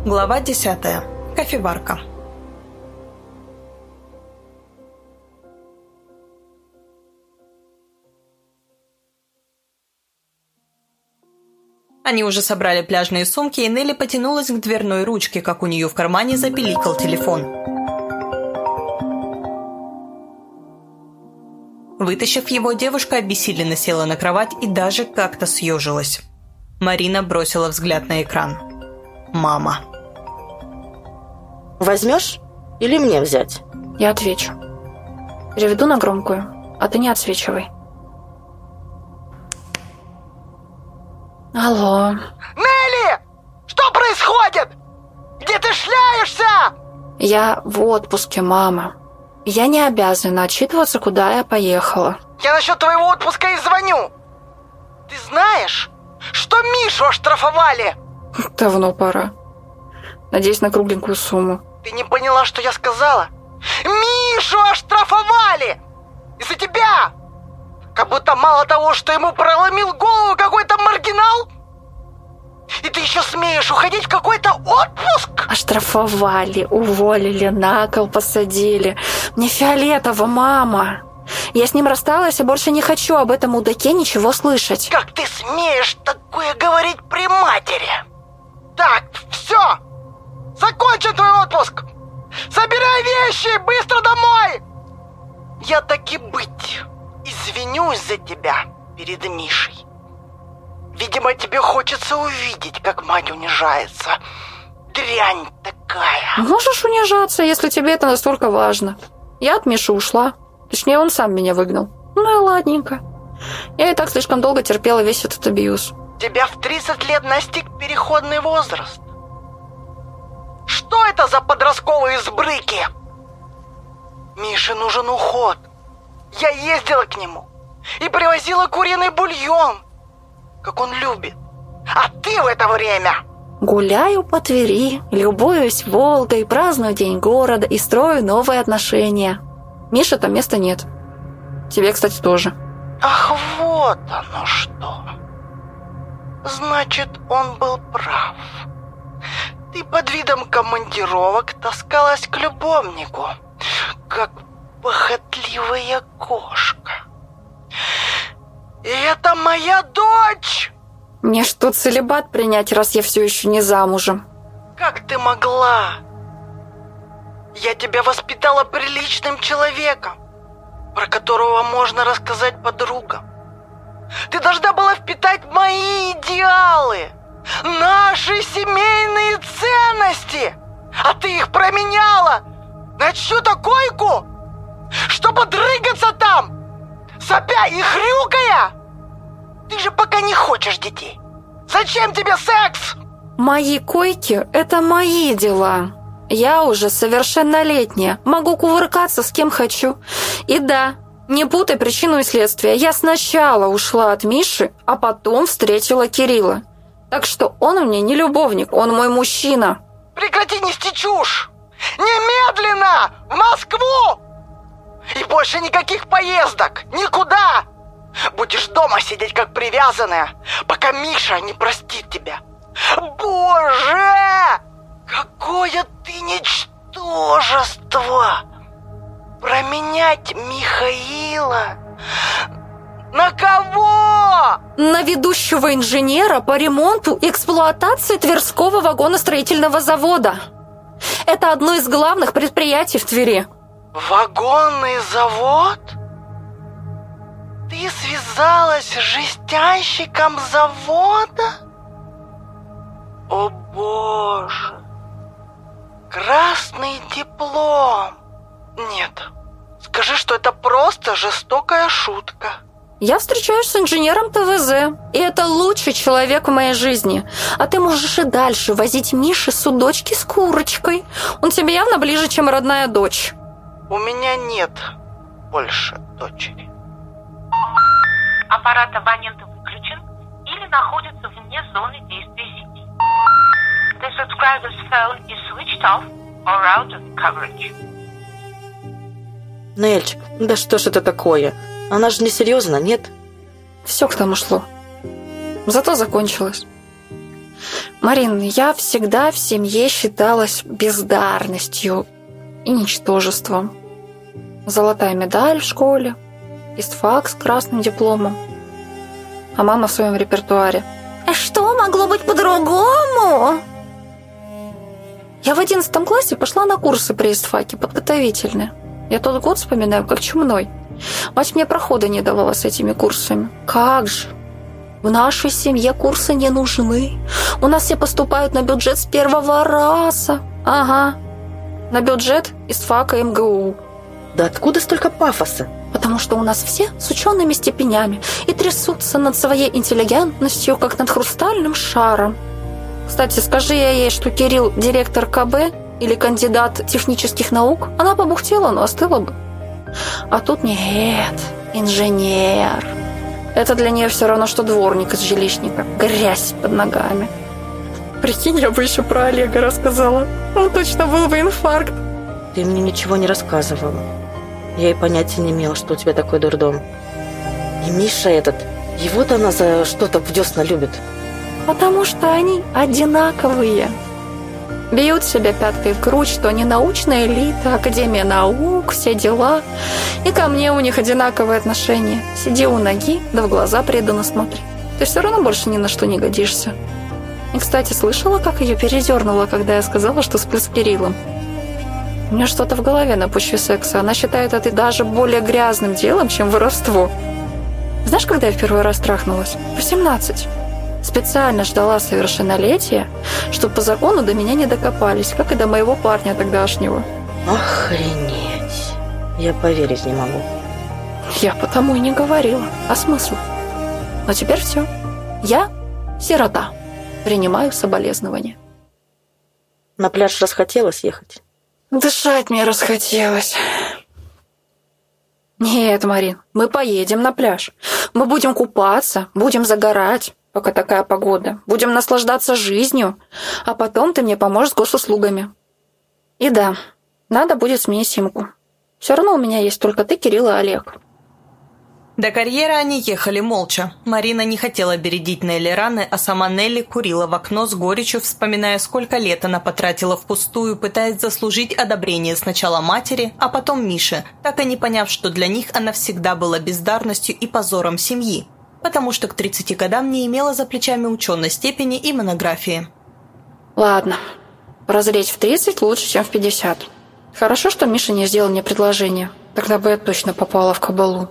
Глава 10. Кофеварка. Они уже собрали пляжные сумки, и Нелли потянулась к дверной ручке, как у нее в кармане запиликал телефон. Вытащив его, девушка обессиленно села на кровать и даже как-то съежилась. Марина бросила взгляд на экран. Мама. Возьмешь или мне взять? Я отвечу. Переведу на громкую, а ты не отсвечивай. Алло. Нелли! Что происходит? Где ты шляешься? Я в отпуске, мама. Я не обязана отчитываться, куда я поехала. Я насчет твоего отпуска и звоню. Ты знаешь, что Мишу оштрафовали? Давно пора. Надеюсь на кругленькую сумму. Ты не поняла, что я сказала? Мишу оштрафовали! Из-за тебя! Как будто мало того, что ему проломил голову какой-то маргинал, и ты еще смеешь уходить в какой-то отпуск? Оштрафовали, уволили, на кол посадили. Мне фиолетово, мама. Я с ним рассталась и больше не хочу об этом мудаке ничего слышать. Как ты смеешь такое говорить при матери? Так, все! Закончен твой отпуск! Собирай вещи, быстро домой! Я таки быть извинюсь за тебя перед Мишей. Видимо, тебе хочется увидеть, как мать унижается. Дрянь такая. Можешь унижаться, если тебе это настолько важно. Я от Миши ушла. Точнее, он сам меня выгнал. Ну и ладненько. Я и так слишком долго терпела весь этот абьюз. Тебя в 30 лет настиг переходный возраст. Что это за подростковые сбрыки? Мише нужен уход. Я ездила к нему и привозила куриный бульон, как он любит. А ты в это время... Гуляю по Твери, любуюсь Волгой, праздную День города и строю новые отношения. Мише там места нет. Тебе, кстати, тоже. Ах, вот оно что. Значит, он был прав. Ты под видом командировок таскалась к любовнику, как похотливая кошка. И это моя дочь! Мне что, целибат принять, раз я все еще не замужем? Как ты могла? Я тебя воспитала приличным человеком, про которого можно рассказать подругам. Ты должна была впитать мои идеалы, наши семейные ценности, а ты их променяла на чью-то койку, чтобы дрыгаться там, сопя и хрюкая. Ты же пока не хочешь детей. Зачем тебе секс? Мои койки – это мои дела. Я уже совершеннолетняя, могу кувыркаться с кем хочу. И да, не путай причину и следствие. Я сначала ушла от Миши, а потом встретила Кирилла. Так что он мне не любовник, он мой мужчина. Прекрати нести чушь! Немедленно! В Москву! И больше никаких поездок! Никуда! Будешь дома сидеть как привязанная, пока Миша не простит тебя. Боже! Какое ты ничтожество! Променять Михаила на кого? На ведущего инженера по ремонту и эксплуатации Тверского вагоностроительного завода. Это одно из главных предприятий в Твери. Вагонный завод? Ты связалась с жестянщиком завода? О боже! Красный диплом! Нет, скажи, что это просто жестокая шутка. Я встречаюсь с инженером ТВЗ, и это лучший человек в моей жизни. А ты можешь и дальше возить Мише судочки с курочкой. Он тебе явно ближе, чем родная дочь. У меня нет больше дочери. Аппарат абонента выключен или находится вне зоны действия сети. The subscriber's phone is switched off or out of coverage. Нельчик, да что ж это такое? Она же не серьезно, нет? Все к тому шло. Зато закончилось. Марин, я всегда в семье считалась бездарностью и ничтожеством. Золотая медаль в школе, истфак с красным дипломом. А мама в своем репертуаре: «А что могло быть по-другому?» Я в 11 классе пошла на курсы при истфаке, подготовительные. Я тот год вспоминаю как чумной. Мать мне прохода не давала с этими курсами. Как же! В нашей семье курсы не нужны. У нас все поступают на бюджет с первого раза. Ага. На бюджет истфака МГУ. Да откуда столько пафоса? Потому что у нас все с учеными степенями и трясутся над своей интеллигентностью, как над хрустальным шаром. Кстати, скажи я ей, что Кирилл директор КБ или кандидат технических наук, она побухтела, но остыла бы. А тут нет, инженер. Это для нее все равно, что дворник из жилищника. Грязь под ногами. Прикинь, я бы еще про Олега рассказала. Он точно был бы инфаркт. Ты мне ничего не рассказывала. Я и понятия не имела, что у тебя такой дурдом. И Миша этот, его-то она за что-то в десна любит. Потому что они одинаковые. Бьют себя пяткой в грудь, что они научная элита, академия наук, все дела. И ко мне у них одинаковые отношения. Сиди у ноги, да в глаза преданно смотри. Ты все равно больше ни на что не годишься. И, кстати, слышала, как ее передернуло, когда я сказала, что сплю с Кириллом? У нее что-то в голове на почве секса. Она считает это даже более грязным делом, чем воровство. Знаешь, когда я в первый раз трахнулась? 18. Специально ждала совершеннолетия, чтобы по закону до меня не докопались, как и до моего парня тогдашнего. Охренеть. Я поверить не могу. Я потому и не говорила. А смысл? Но теперь все. Я сирота. Принимаю соболезнования. На пляж расхотелось ехать? Дышать мне расхотелось. Нет, Марин, мы поедем на пляж. Мы будем купаться, будем загорать, пока такая погода. Будем наслаждаться жизнью, а потом ты мне поможешь с госуслугами. И да, надо будет сменить симку. Все равно у меня есть только ты, Кирилл и Олег. До карьера они ехали молча. Марина не хотела бередить Нелли раны, а сама Нелли курила в окно с горечью, вспоминая, сколько лет она потратила впустую, пытаясь заслужить одобрение сначала матери, а потом Миши, так и не поняв, что для них она всегда была бездарностью и позором семьи, потому что к 30 годам не имела за плечами ученой степени и монографии. Ладно, прозреть в 30 лучше, чем в 50. Хорошо, что Миша не сделал мне предложение. Тогда бы я точно попала в кабалу.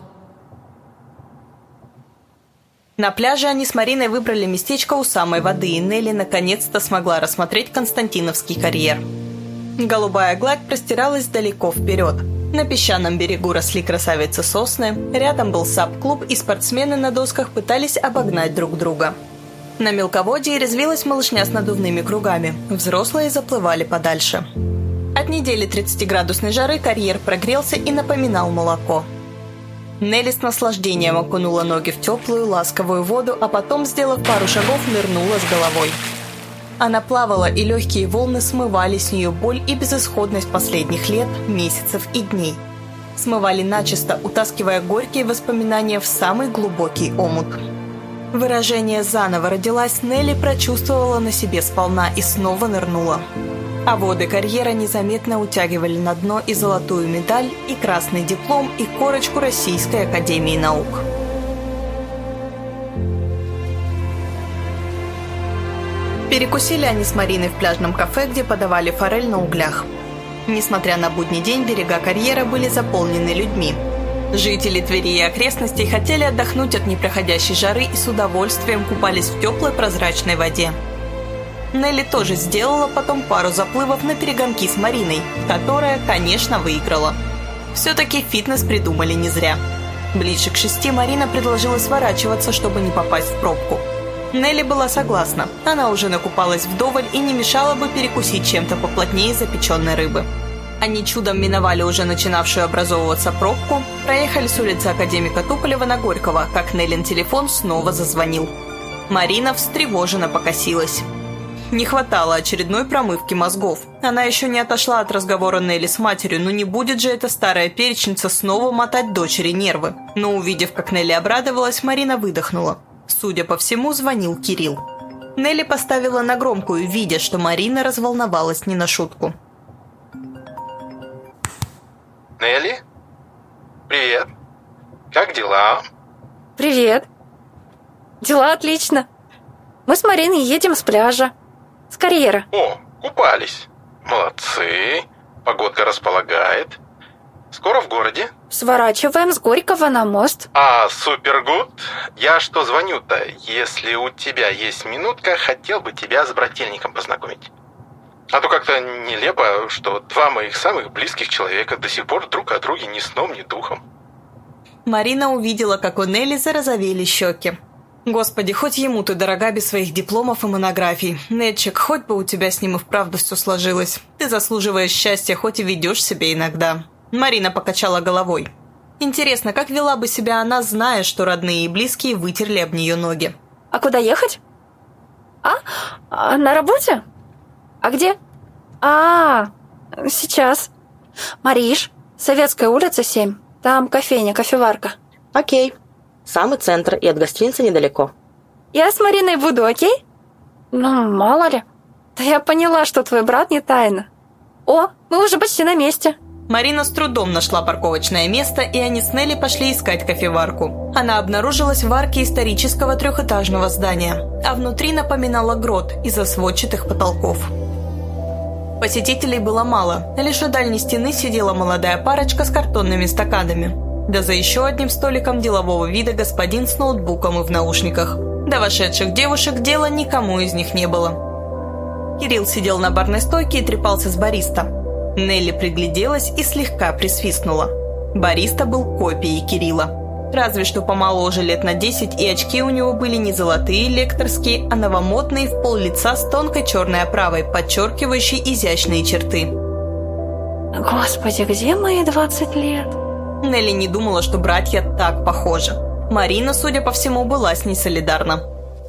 На пляже они с Мариной выбрали местечко у самой воды, и Нелли наконец-то смогла рассмотреть Константиновский карьер. Голубая гладь простиралась далеко вперед. На песчаном берегу росли красавицы-сосны, рядом был сап-клуб, и спортсмены на досках пытались обогнать друг друга. На мелководье резвилась малышня с надувными кругами, взрослые заплывали подальше. От недели 30-градусной жары карьер прогрелся и напоминал молоко. Нелли с наслаждением окунула ноги в теплую, ласковую воду, а потом, сделав пару шагов, нырнула с головой. Она плавала, и легкие волны смывали с нее боль и безысходность последних лет, месяцев и дней. Смывали начисто, утаскивая горькие воспоминания в самый глубокий омут. Выражение «заново родилась» Нелли прочувствовала на себе сполна и снова нырнула. А воды карьера незаметно утягивали на дно и золотую медаль, и красный диплом, и корочку Российской академии наук. Перекусили они с Мариной в пляжном кафе, где подавали форель на углях. Несмотря на будний день, берега карьера были заполнены людьми. Жители Твери и окрестностей хотели отдохнуть от непроходящей жары и с удовольствием купались в теплой прозрачной воде. Нелли тоже сделала потом пару заплывов на перегонки с Мариной, которая, конечно, выиграла. Все-таки фитнес придумали не зря. Ближе к 6 Марина предложила сворачиваться, чтобы не попасть в пробку. Нелли была согласна, она уже накупалась вдоволь и не мешало бы перекусить чем-то поплотнее запеченной рыбы. Они чудом миновали уже начинавшую образовываться пробку, проехали с улицы Академика Туполева на Горького, как Неллин телефон снова зазвонил. Марина встревоженно покосилась. Не хватало очередной промывки мозгов. Она еще не отошла от разговора Нелли с матерью, но не будет же эта старая перечница снова мотать дочери нервы. Но увидев, как Нелли обрадовалась, Марина выдохнула. Судя по всему, звонил Кирилл. Нелли поставила на громкую, видя, что Марина разволновалась не на шутку. Нелли? Привет. Как дела? Привет. Дела отлично. Мы с Мариной едем с пляжа. С карьера. О, купались. Молодцы. Погодка располагает. Скоро в городе? Сворачиваем с Горького на мост. Супергуд. Я что звоню-то? Если у тебя есть минутка, хотел бы тебя с брательником познакомить. А то как-то нелепо, что два моих самых близких человека до сих пор друг о друге ни сном, ни духом. Марина увидела, как у Нелли зарозовели щеки. Господи, хоть ему ты дорога без своих дипломов и монографий. Нетчик, хоть бы у тебя с ним и вправду все сложилось. Ты заслуживаешь счастья, хоть и ведешь себя иногда. Марина покачала головой. Интересно, как вела бы себя она, зная, что родные и близкие вытерли об нее ноги? А куда ехать? На работе? А где? Сейчас. Мариш, Советская улица, 7. Там кофейня, кофеварка. Окей. Самый центр и от гостиницы недалеко. Я с Мариной буду, окей? Ну, мало ли. Да я поняла, что твой брат не тайна. О, мы уже почти на месте. Марина с трудом нашла парковочное место, и они с Нелли пошли искать кофеварку. Она обнаружилась в арке исторического трехэтажного здания, а внутри напоминала грот из-за сводчатых потолков. Посетителей было мало, лишь у дальней стены сидела молодая парочка с картонными стаканами. Да за еще одним столиком делового вида господин с ноутбуком и в наушниках. До вошедших девушек дела никому из них не было. Кирилл сидел на барной стойке и трепался с бариста. Нелли пригляделась и слегка присвистнула. Бариста был копией Кирилла. Разве что помоложе лет на 10, и очки у него были не золотые лекторские, а новомодные в пол лица с тонкой черной оправой, подчеркивающей изящные черты. Господи, где мои 20 лет? Нелли не думала, что братья так похожи. Марина, судя по всему, была с ней солидарна.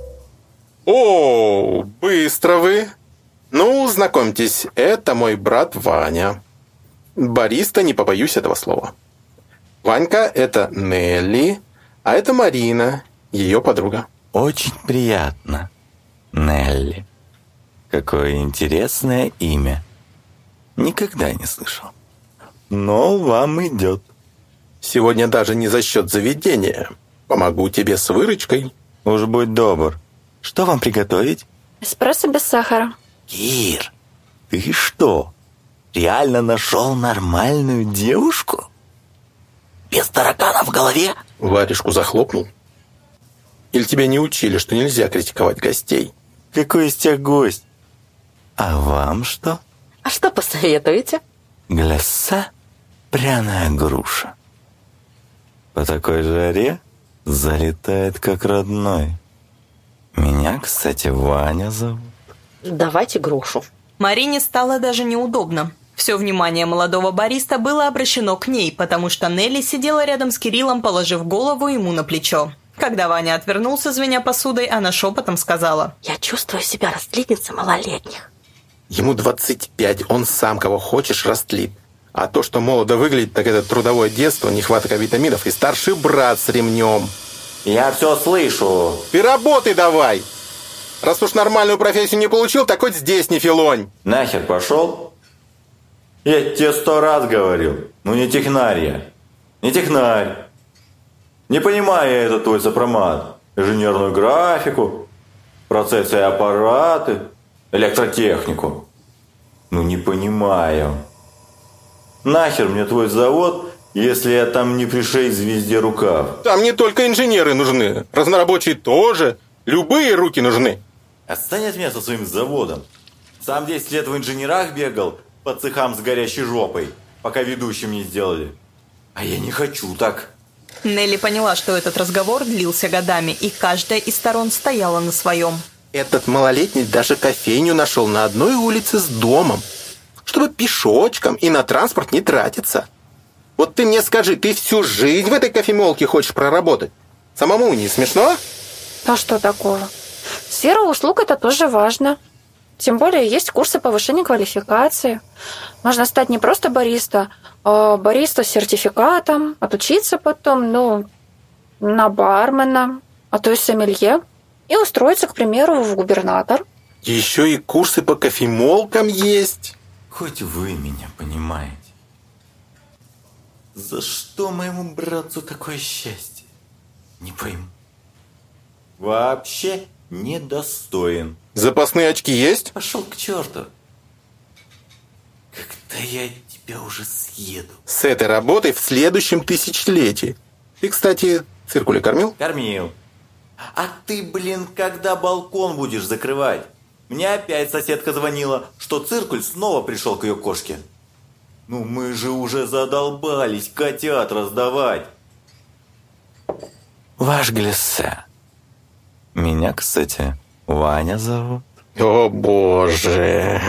О, быстро вы. Ну, знакомьтесь, это мой брат Ваня. Бариста, не побоюсь этого слова. Ванька – это Нелли, а это Марина, ее подруга. Очень приятно, Нелли. Какое интересное имя. Никогда не слышал. Но вам идет. Сегодня даже не за счет заведения. Помогу тебе с выручкой. Уж будь добр. Что вам приготовить? Эспрессо без сахара. Кир, ты что, реально нашел нормальную девушку? Без таракана в голове? Варежку захлопнул. Или тебя не учили, что нельзя критиковать гостей? Какой из тех гость? А вам что? А что посоветуете? Гляса, пряная груша. По такой жаре залетает как родной. Меня, кстати, Ваня зовут. Давайте грушу. Марине стало даже неудобно. Все внимание молодого бариста было обращено к ней, потому что Нелли сидела рядом с Кириллом, положив голову ему на плечо. Когда Ваня отвернулся, звеня посудой, она шепотом сказала: Я чувствую себя растлительницей малолетних. Ему 25, он сам кого хочешь растлит. А то, что молодо выглядит, так это трудовое детство, нехватка витаминов и старший брат с ремнем. Я все слышу. Ты работай давай! Раз уж нормальную профессию не получил, так хоть здесь не филонь. Нахер пошел? Я тебе 100 раз говорил. Ну не технарь я. Не технарь. Не понимаю я этот твой сопромат. Инженерную графику, процессы и аппараты, электротехнику. Ну не понимаю. Нахер мне твой завод, если я там не пришей звезде рукав? Там не только инженеры нужны, разнорабочие тоже. Любые руки нужны. Отстань от меня со своим заводом. Сам 10 лет в инженерах бегал по цехам с горящей жопой, пока ведущим не сделали. А я не хочу так. Нелли поняла, что этот разговор длился годами, и каждая из сторон стояла на своем. Этот малолетний даже кофейню нашел на одной улице с домом, чтобы пешочком и на транспорт не тратиться. Вот ты мне скажи, ты всю жизнь в этой кофемолке хочешь проработать? Самому не смешно? А что такого? Сфера услуг – это тоже важно. Тем более есть курсы повышения квалификации. Можно стать не просто бариста, а бариста с сертификатом, отучиться потом, на бармена, а то и сомелье. И устроиться, к примеру, в губернатор. Еще и курсы по кофемолкам есть. Хоть вы меня понимаете. За что моему братцу такое счастье? Не пойму. Вообще недостоин. Запасные очки есть? Пошел к черту. Когда я тебя уже съеду. С этой работой в следующем тысячелетии. Ты, кстати, циркуля кормил? Кормил. А ты, блин, когда балкон будешь закрывать? Мне опять соседка звонила, что циркуль снова пришел к ее кошке. Ну мы же уже задолбались котят раздавать. Ваш Глиссе. Меня, кстати, Ваня зовут. О, боже.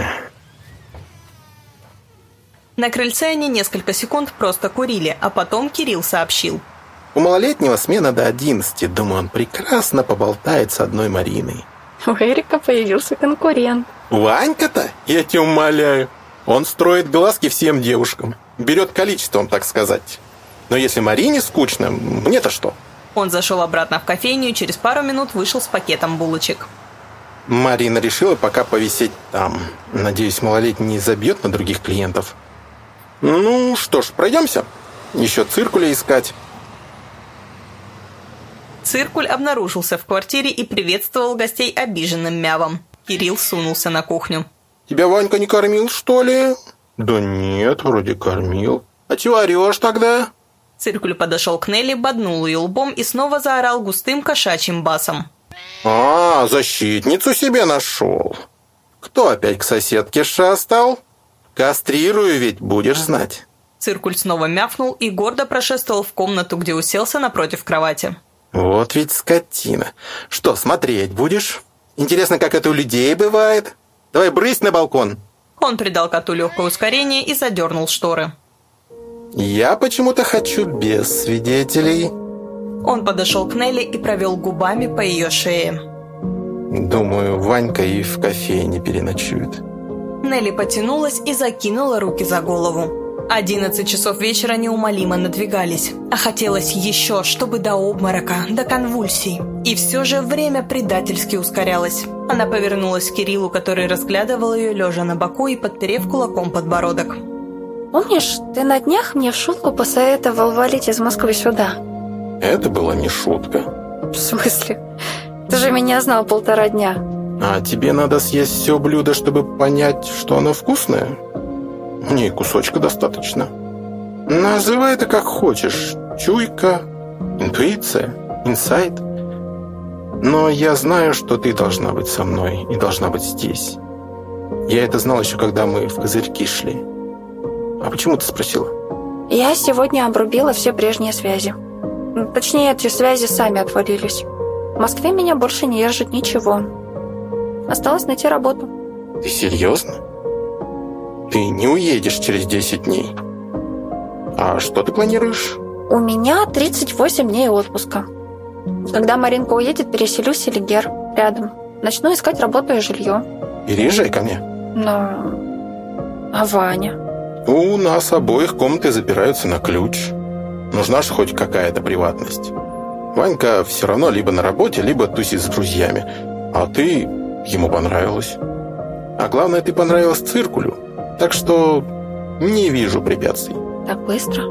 На крыльце они несколько секунд просто курили, а потом Кирилл сообщил. У малолетнего смена до 11. Думаю, он прекрасно поболтает с одной Мариной. У Эрика появился конкурент. Ванька-то, я тебя умоляю, он строит глазки всем девушкам. Берет количеством, так сказать. Но если Марине скучно, мне-то что? Он зашел обратно в кофейню и через пару минут вышел с пакетом булочек. Марина решила пока повисеть там. Надеюсь, малолетний не забьет на других клиентов. Ну что ж, пройдемся. Еще циркуля искать. Циркуль обнаружился в квартире и приветствовал гостей обиженным мявом. Кирилл сунулся на кухню. Тебя Ванька не кормил, что ли? Да нет, вроде кормил. А чего орешь тогда? Циркуль подошел к Нелли, боднул ее лбом и снова заорал густым кошачьим басом. А, защитницу себе нашел. Кто опять к соседке шастал? Кастрирую ведь, будешь знать. Циркуль снова мявкнул и гордо прошествовал в комнату, где уселся напротив кровати. Вот ведь скотина. Что, смотреть будешь? Интересно, как это у людей бывает? Давай брысь на балкон. Он придал коту легкое ускорение и задернул шторы. Я почему-то хочу без свидетелей. Он подошел к Нелли и провел губами по ее шее. Думаю, Ванька и в кофейне переночует. Нелли потянулась и закинула руки за голову. 11 часов вечера неумолимо надвигались, а хотелось еще, чтобы до обморока, до конвульсий. И все же время предательски ускорялось. Она повернулась к Кириллу, который разглядывал ее, лежа на боку и подперев кулаком подбородок. Помнишь, ты на днях мне в шутку посоветовал валить из Москвы сюда? Это была не шутка. В смысле? Ты же меня знал 1,5 дня. А тебе надо съесть все блюдо, чтобы понять, что оно вкусное? Мне и кусочка достаточно. Называй это как хочешь. Чуйка, интуиция, инсайт. Но я знаю, что ты должна быть со мной и должна быть здесь. Я это знал еще, когда мы в козырьки шли. А почему ты спросила? Я сегодня обрубила все прежние связи. Точнее, эти связи сами отвалились. В Москве меня больше не держит ничего. Осталось найти работу. Ты серьезно? Ты не уедешь через 10 дней. А что ты планируешь? У меня 38 дней отпуска. Когда Маринка уедет, переселюсь в Селигер, рядом. Начну искать работу и жилье. Переезжай ко мне. Но... А Ваня? У нас обоих комнаты запираются на ключ. Нужна же хоть какая-то приватность. Ванька все равно либо на работе, либо тусит с друзьями. А ты ему понравилась. А главное, ты понравилась циркулю. Так что не вижу препятствий. Так быстро?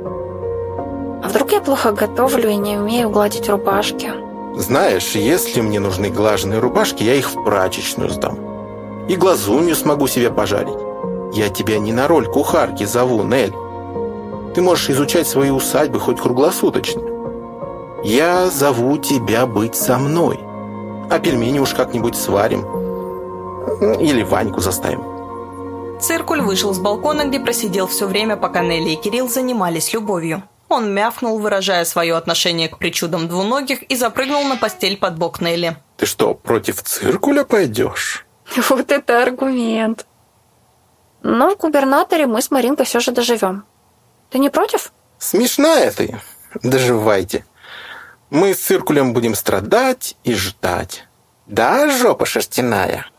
А вдруг я плохо готовлю и не умею гладить рубашки? Знаешь, если мне нужны глаженные рубашки, я их в прачечную сдам. И глазунью смогу себе пожарить. Я тебя не на роль кухарки зову, Нель. Ты можешь изучать свои усадьбы хоть круглосуточно. Я зову тебя быть со мной. А пельмени уж как-нибудь сварим. Или Ваньку заставим. Циркуль вышел с балкона, где просидел все время, пока Нелли и Кирилл занимались любовью. Он мявкнул, выражая свое отношение к причудам двуногих, и запрыгнул на постель под бок Нелли. Ты что, против циркуля пойдешь? Вот это аргумент. Но в губернаторе мы с Маринкой все же доживем. Ты не против? Смешная ты. Доживайте. Мы с циркулем будем страдать и ждать. Да, жопа шерстяная?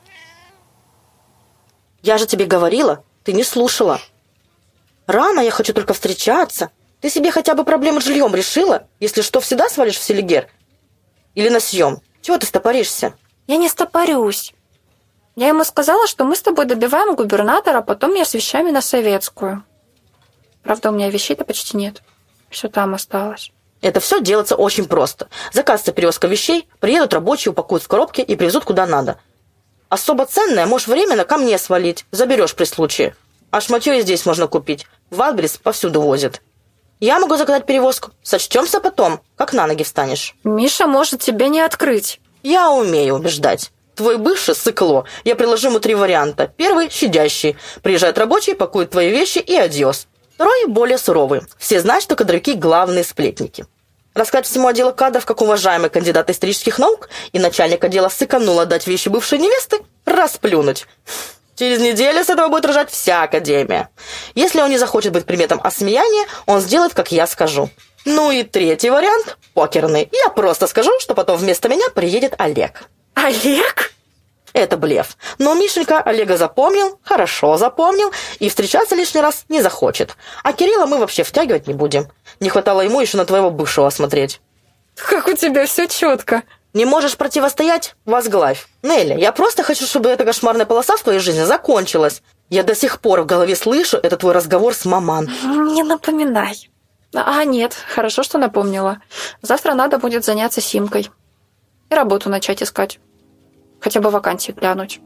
Я же тебе говорила, ты не слушала. Рано, я хочу только встречаться. Ты себе хотя бы проблему с жильем решила? Если что, всегда свалишь в Селигер? Или на съем? Чего ты стопоришься? Я не стопорюсь. Я ему сказала, что мы с тобой добиваем губернатора, а потом я с вещами на Советскую. Правда, у меня вещей-то почти нет. Все там осталось. Это все делается очень просто. Заказывается перевозка вещей, приедут рабочие, упакуют в коробки и привезут куда надо. Особо ценное можешь временно ко мне свалить, заберешь при случае. А шматье и здесь можно купить. В Альбрис повсюду возят. Я могу заказать перевозку. Сочтемся потом, как на ноги встанешь. Миша может тебя не открыть. Я умею убеждать. Твой бывший сыкло. Я приложу ему 3 варианта. Первый – щадящий. Приезжают рабочие, пакуют твои вещи и адьос. Второй – более суровый. Все знают, что кадровики – главные сплетники. Рассказать всему отделу кадров, как уважаемый кандидат исторических наук и начальник отдела сыканул отдать вещи бывшей невесты, расплюнуть. Через неделю с этого будет ржать вся академия. Если он не захочет быть предметом осмеяния, он сделает, как я скажу. Ну и третий вариант – покерный. Я просто скажу, что потом вместо меня приедет Олег. Олег? Это блеф. Но Мишенька Олега запомнил, хорошо запомнил, и встречаться лишний раз не захочет. А Кирилла мы вообще втягивать не будем. Не хватало ему еще на твоего бывшего смотреть. Как у тебя все четко. Не можешь противостоять? Возглавь. Нелли, я просто хочу, чтобы эта кошмарная полоса в твоей жизни закончилась. Я до сих пор в голове слышу этот твой разговор с маман. Не напоминай. Нет, хорошо, что напомнила. Завтра надо будет заняться симкой. И работу начать искать. Хотя бы вакансии глянуть.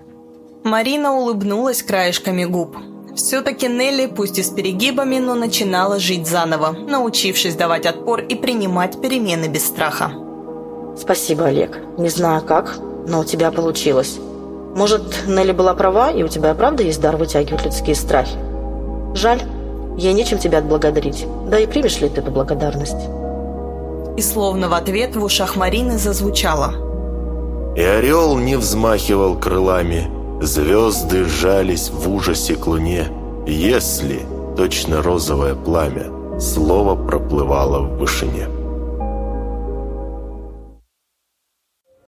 Марина улыбнулась краешками губ. Все-таки Нелли, пусть и с перегибами, но начинала жить заново, научившись давать отпор и принимать перемены без страха. Спасибо, Олег. Не знаю как, но у тебя получилось. Может, Нелли была права, и у тебя правда есть дар вытягивать людские страхи? Жаль, ей нечем тебя отблагодарить. Да и примешь ли ты эту благодарность? И словно в ответ в ушах Марины зазвучало: И орел не взмахивал крылами, звезды сжались в ужасе к луне, если, точно розовое пламя, слово проплывало в вышине.